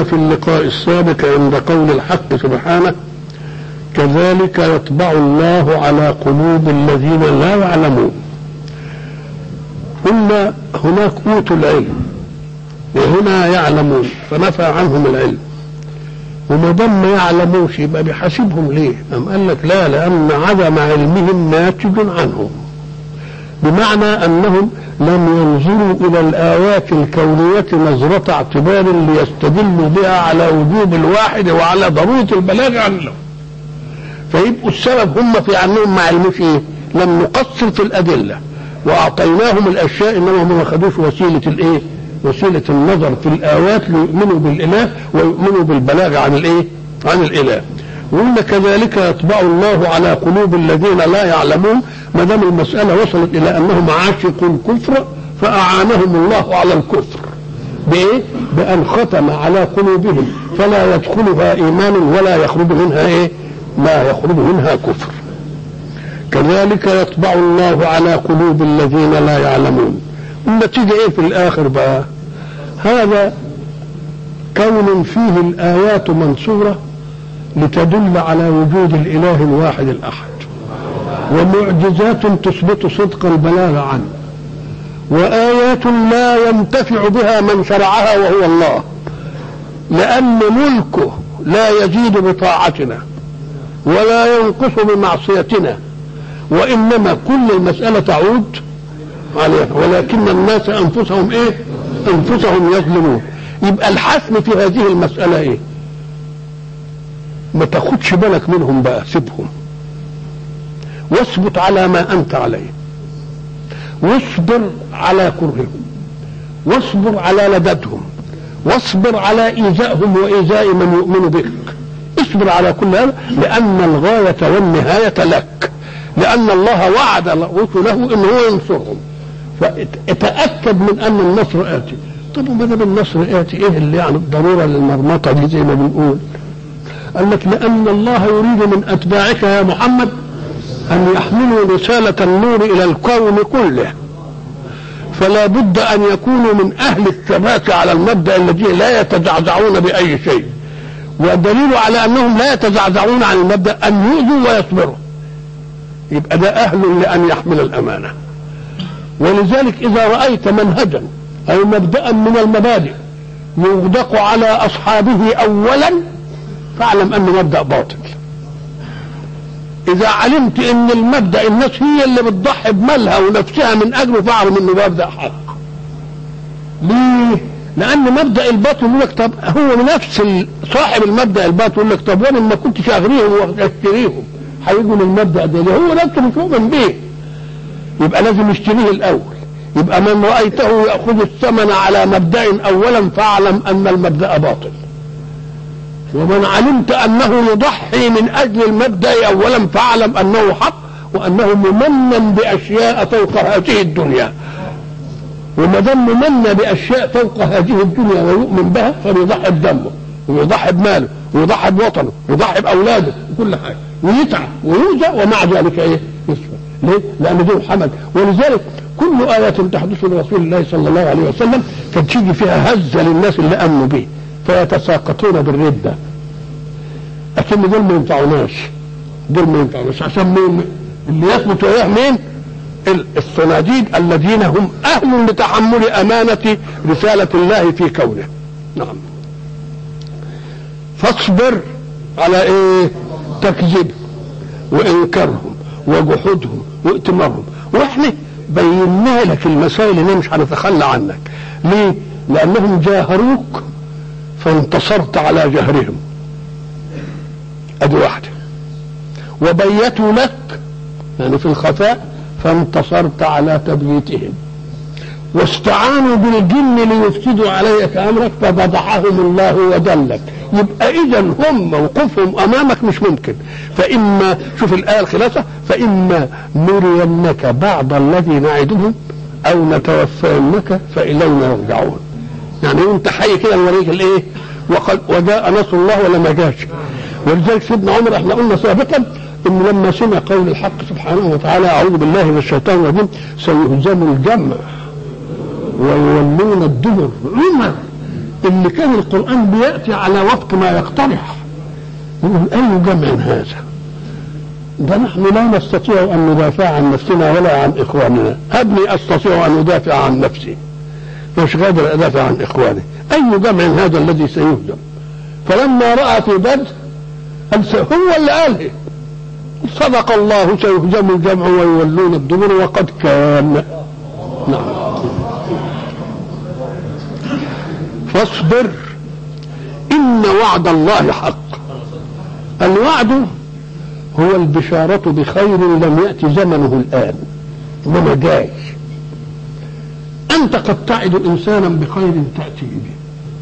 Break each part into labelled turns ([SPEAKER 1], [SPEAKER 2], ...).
[SPEAKER 1] وقفنا في اللقاء السابق عند قول الحق سبحانه: كذلك يطبع الله على قلوب الذين لا يعلمون. قلنا هناك أوتوا العلم وهنا يعلمون، فنفى عنهم العلم، وما دام ما يعلموش يبقى بيحاسبهم ليه؟ أم قال لك لا، لأن عدم علمهم ناتج عنهم، بمعنى أنهم لم ينظروا إلى الآيات الكونية نظرة اعتبار ليستدلوا بها على وجوب الواحد وعلى ضرورة البلاغ عنه، فيبقوا السبب هم في أنهم ما علموش إيه؟ لم نقصر في الأدلة وأعطيناهم الأشياء، إنما هم ما خدوش وسيلة الإيه؟ وسيلة النظر في الآيات ليؤمنوا بالإله ويؤمنوا بالبلاغ عن الإيه؟ عن الإله. وإن كذلك يطبع الله على قلوب الذين لا يعلمون، ما دام المسألة وصلت إلى أنهم عاشقوا الكفر فأعانهم الله على الكفر بإيه؟ بأن ختم على قلوبهم فلا يدخلها إيمان ولا يخرج منها إيه؟ ما يخرج منها كفر. كذلك يطبع الله على قلوب الذين لا يعلمون. النتيجة إيه في الآخر بقى؟ هذا كون فيه الآيات منصورة لتدل على وجود الإله الواحد الأحد، ومعجزات تثبت صدق البلاغ عنه، وآيات لا ينتفع بها من شرعها وهو الله، لأن ملكه لا يزيد بطاعتنا ولا ينقص بمعصيتنا، وإنما كل المسألة تعود عليها، ولكن الناس أنفسهم إيه؟ أنفسهم يظلمون. يبقى الحسم في هذه المسألة إيه؟ ما تاخدش بالك منهم بقى، سيبهم واثبت على ما أنت عليه، واصبر على كرههم، واصبر على لددهم، واصبر على إيذائهم وإيذاء من يؤمن بك. اصبر على كل هذا، لأن الغاية والنهاية لك، لأن الله وعد رسله إنه ينصرهم، فتأكد من أن النصر آتي. طب وما دام النصر آتي، إيه اللي يعني الضرورة للمرمطة دي زي ما بنقول؟ قال لك لأن الله يريد من أتباعك يا محمد أن يحملوا رسالة النور إلى الكون كله، فلا بد أن يكونوا من أهل الثبات على المبدأ الذي لا يتزعزعون بأي شيء، والدليل على أنهم لا يتزعزعون عن المبدأ أن يؤذوا ويصبروا، يبقى ده أهل لأن يحمل الأمانة. ولذلك إذا رأيت منهجا أو مبدأ من المبادئ يغدق على أصحابه أولا فاعلم أنه مبدأ باطل. إذا علمت أن المبدأ الناس هي اللي بتضحي بمالها ونفسها من أجله فاعلم أنه مبدأ حق. ليه؟ لأن مبدأ الباطل يقول لك طب هو نفس صاحب المبدأ الباطل يقول لك طب وأنا ما كنتش أغريهم وأشتريهم هيجوا للمبدأ ده، هو نفسه مش مؤمن به، يبقى لازم يشتريه الأول. يبقى من رأيته يأخذ الثمن على مبدأ أولا فاعلم أن المبدأ باطل، ومن علمت أنه يضحي من أجل المبدأ أولا فاعلم أنه حق، وأنه ممنن بأشياء فوق هذه الدنيا، وما دام ممنن بأشياء فوق هذه الدنيا ويؤمن بها فبيضحي بدمه ويضحي بماله ويضحي بوطنه ويضحي بأولاده وكل حاجة، ويتعب ويوجع ومع ذلك إيه؟ يصبر. ليه؟ لأن ذو حمد. ولذلك كل آية تحدث لرسول الله صلى الله عليه وسلم كانت تيجي فيها هزة للناس اللي آمنوا به فيتساقطون بالردة، لكن دول ما ينفعوناش، دول ما ينفعوناش. عشان مين اللي يثبت وياه؟ مين؟ الصناديد الذين هم أهل لتحمل أمانة رسالة الله في كونه. نعم. فاصبر على إيه؟ تكذيبهم وإنكارهم وجحودهم وائتمارهم، وإحنا بينا لك المسائل اللي مش هنتخلى عنك. ليه؟ لأنهم جاهروك فانتصرت على جهرهم، ادي واحده، وبيتوا لك يعني في الخفاء فانتصرت على تبييتهم، واستعانوا بالجن ليفسدوا عليك امرك ففضحهم الله وذلك. يبقى اذا هم موقفهم امامك مش ممكن. فاما شوف الايه الخلاصه: فاما نرينك بعض الذي نعدهم او نتوفينك فالينا يرجعون. يعني انت حي كده نوريك الايه؟ وجاء نصر الله ولا ما جاش. ولذلك سيدنا عمر احنا قلنا سابقا ان لما سمع قول الحق سبحانه وتعالى: اعوذ بالله من الشيطان الرجيم سيهزم الجمع ويولون الدبر، عمر اللي كان القرآن بيأتي على وفق ما يقترح، يقول أي جمع هذا؟ ده نحن لا نستطيع أن ندافع عن نفسنا ولا عن إخواننا. هبني أستطيع أن أدافع عن نفسي، مش قادر أدافع عن إخواني. أي جمع هذا الذي سيهزم؟ فلما رأى في بدر هو اللي قال صدق الله سيهزم الجمع ويولون الدبر وقد كان. نعم. فاصبر إن وعد الله حق. الوعد هو البشارة بخير لم يأتي زمنه الآن، إنما جاي. أنت قد تعد إنسانا بخير تأتي به،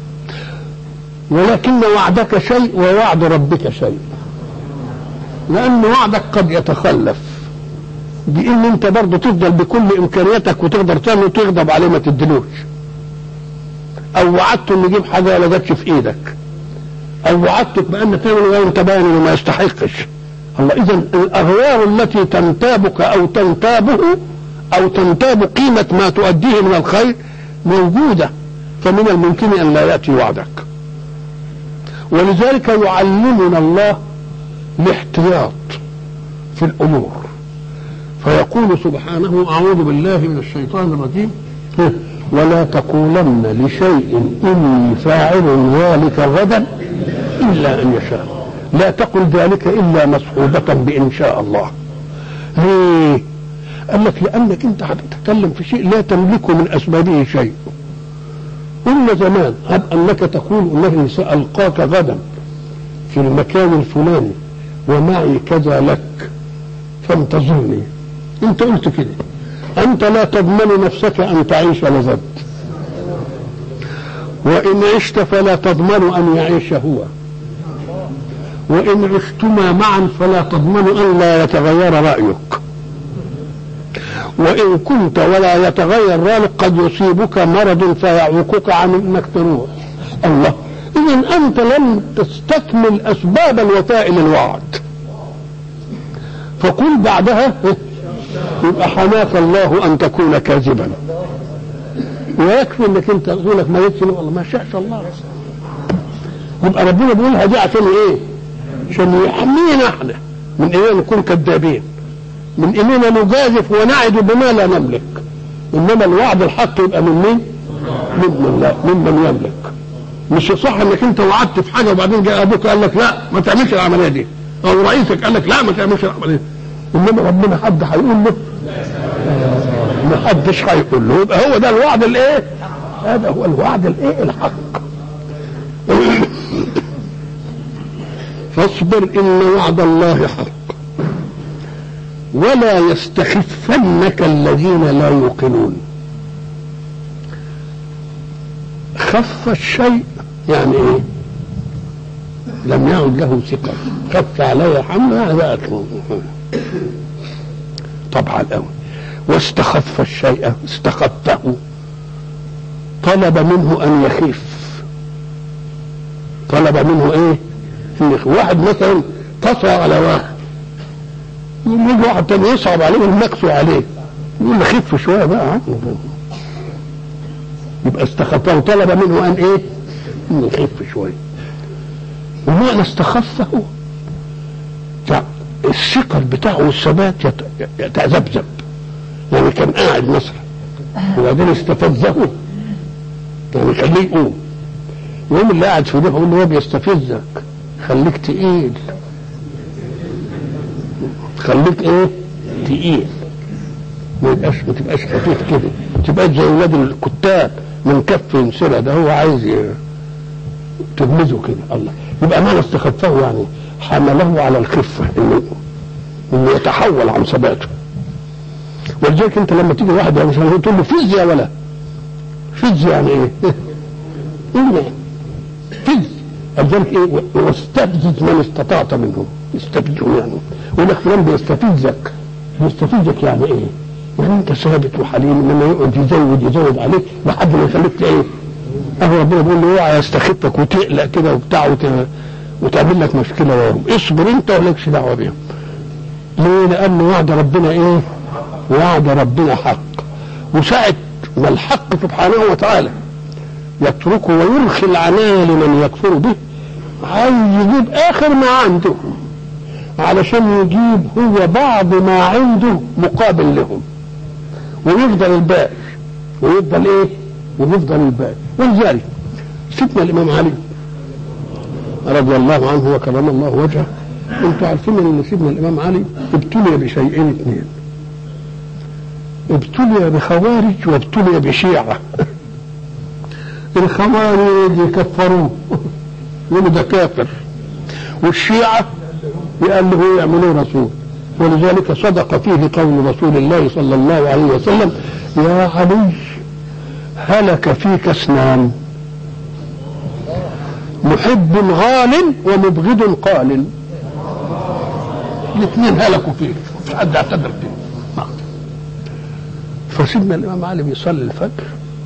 [SPEAKER 1] ولكن وعدك شيء ووعد ربك شيء، لأن وعدك قد يتخلف بإن أنت برضه تفضل بكل إمكانياتك وتقدر تعمل وتغضب عليه ما تدلوش، أو وعدته إن يجيب حاجة ولا جاتش في إيدك، أو وعدتك بأن تعمل وأنت باين إنه ما يستحقش. الله، إذن الأغيار التي تنتابك أو تنتابه أو تنتاب قيمة ما تؤديه من الخير موجودة، فمن الممكن أن لا يأتي وعدك. ولذلك يعلمنا الله الاحتياط في الأمور، فيقول سبحانه: أعوذ بالله من الشيطان الرجيم: ولا تقولن لشيء إني فاعل ذلك غدا إلا أن يشاء. لا تقل ذلك إلا مصحوبة بإن شاء الله. ليه؟ قال لك لأنك أنت هتتكلم في شيء لا تملك من أسبابه شيء. قلنا زمان هب أنك تقول أنني سألقاك غدا في المكان الفلاني ومعي كذا لك فانتظرني. أنت قلت كده، أنت لا تضمن نفسك أن تعيش لغد، وإن عشت فلا تضمن أن يعيش هو، وإن عشتما معا فلا تضمن أن لا يتغير رأيك، وإن كنت ولا يتغير رأيك قد يصيبك مرض فيعوقك عن أنك تروح. الله، إذن أنت لم تستكمل أسباب الوفاء للوعد، فقل بعدها يبقى حماك الله أن تكون كاذبا، ويكفي أنك أنت تقولك ما يكفي والله ما شاءش الله. يبقى ربنا بيقولها دي عشان إيه؟ عشان يحمينا احنا من إننا نكون كذابين، من إننا نجازف ونعد بما لا نملك. إنما الوعد الحق يبقى من مين؟ ممن يملك. مش صح انك انت وعدت في حاجه وبعدين جاء ابوك قال لك لا ما تعملش العمليه دي، او رئيسك قال لك لا ما تعملش العمليه دي. انما ربنا حد هيقول له؟ ما حدش هيقول له. يبقى هو ده الوعد الايه؟ هذا هو الوعد الايه؟ الحق. فاصبر ان وعد الله حق ولا يستخفنك الذين لا يوقنون. خف الشيء يعني ايه؟ لم يعد له ثقة. خف علي حمله بقت طبعا قوي. واستخف الشيء استخفه، طلب منه ان يخف. طلب منه ايه؟ ان واحد مثلا قسى على واحد، يجي واحد تاني يصعب عليه المكسو عليه يقول له خف شويه بقى، يبقى استخفه طلب منه ان ايه؟ ان يخف شويه. ومعنى استخفه الثقل بتاعه والثبات يتذبذب، يعني كان قاعد مثلا وبعدين استفزه يعني خليه يقوم، يقوم اللي قاعد في ده يقول له هو بيستفزك خليك تقيل، خليك ايه؟ تقيل، ما تبقاش خفيف كده، تبقاش زي ولاد الكتاب من كف ينسلها، ده هو عايز تغمزه كده. الله، يبقى معنى استخفه يعني حمله على الخفه، انه يتحول عن ثباته. ولذلك انت لما تيجي واحد يعني تقول له فز يا ولا فز، يعني ايه؟ فز. ولذلك ايه؟ واستفزز من استطعت منهم، استفزوا يعني. ويقول لك فلان بيستفزك، بيستفزك يعني ايه؟ يعني انت ثابت وحليم، لما يقعد يزود عليك لحد ما يخليك ايه؟ اهو ربنا بيقول له اوعى يستخفك وتقلق كده وبتاع وتعمل لك مشكله وراهم. اصبر انت ولكش دعوه بيهم. ليه؟ لان وعد ربنا ايه؟ وعد ربنا حق. وساعه ما الحق سبحانه وتعالى يتركه ويرخي العناية لمن يكفر به، عايز يجيب آخر ما عنده علشان يجيب هو بعض ما عنده مقابل لهم، ويفضل الباقي، ويفضل ايه؟ ويفضل الباقي. ولذلك سيدنا الإمام علي رضي الله عنه وكرم الله وجهه، انتوا عارفين ان سيدنا الإمام علي ابتلي بشيئين اثنين، ابتلي بخوارج وابتلي بشيعة. الخوارج يكفروه يقولوا ده كافر، والشيعة يقلبوا يعملوا رسول. ولذلك صدق فيه قول رسول الله صلى الله عليه وسلم: يا علي هلك فيك اثنان، محب غال ومبغض قال. الاثنين هلكوا فيك، مش حد اعتذر فيه. فسيدنا الإمام علي بيصلي الفجر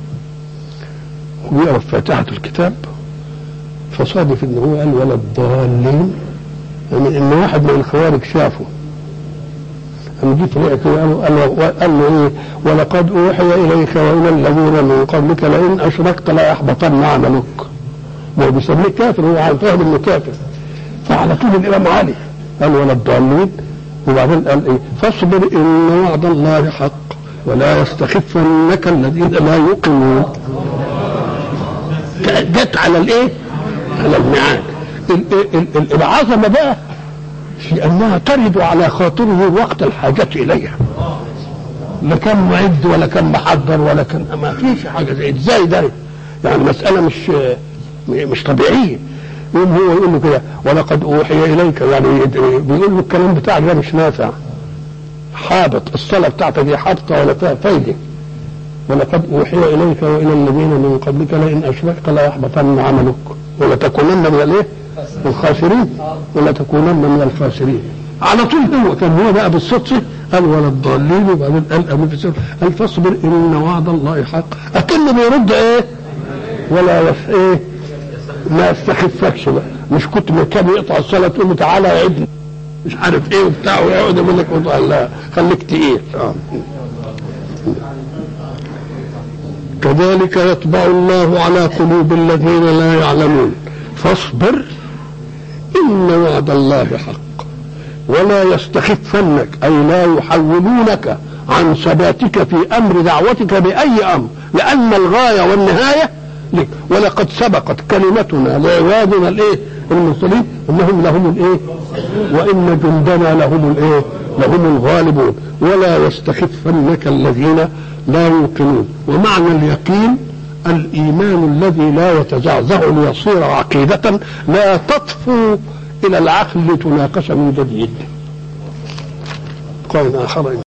[SPEAKER 1] ويقرأ فاتحة الكتاب، فصادف ان هو قال ولا الضالين، يعني ان واحد من الخوارج شافه أنا جيت رأيك قال له ايه: ولقد اوحي اليك والى الذين من قبلك لئن اشركت لا يحبطن عملك. ما هو بيسميه كافر، هو فاهم انه كافر. فعلى طول الامام علي قال ولا الضالين، وبعدين قال ايه: فاصبر ان وعد الله حق ولا يستخفنك الذين لا يوقنون. جت على الايه؟ على الميعاد. العظمه بقى في انها ترد على خاطره وقت الحاجه اليها، لا كان معد ولا كان محضر ولا كان، ما فيش حاجه زي ازاي ده، يعني مساله مش طبيعيه. يوم هو يقول له كده ولقد اوحي اليك، يعني بيقول له الكلام بتاعك ده مش نافع، حابط، الصلاه بتاعتك دي حابطه ولا فيها فايده. ولقد اوحي اليك والى الذين من قبلك لئن اشركت لا يحبطن عملك ولا تكونن من الايه؟ الخاسرين، ولا تكونن من الخاسرين. على طول هو كان هو بقى بالصدفه قال ولا الضالين، وبعدين قال ابو في سر قال فاصبر ان وعد الله حق. اكنه بيرد ايه؟ ولا ايه؟ ما يستخفكش بقى، مش كنت كان يقطع الصلاه تقول له تعالى يا ابني مش عارف ايه وبتاع ويقعد يقول لك لا خليك تقيل. كذلك يطبع الله على قلوب الذين لا يعلمون فاصبر إن وعد الله حق ولا يستخفنك، أي لا يحولونك عن ثباتك في أمر دعوتك بأي أمر، لأن الغاية والنهاية لك. ولقد سبقت كلمتنا لعبادنا الايه المرسلين انهم لهم الايه وان جندنا لهم الايه لهم الغالبون ولا يستخفنك الذين لا يوقنون. ومعنى اليقين الايمان الذي لا يتزعزع ليصير عقيدة لا تطفو الى العقل لتناقش من جديد. قال اخر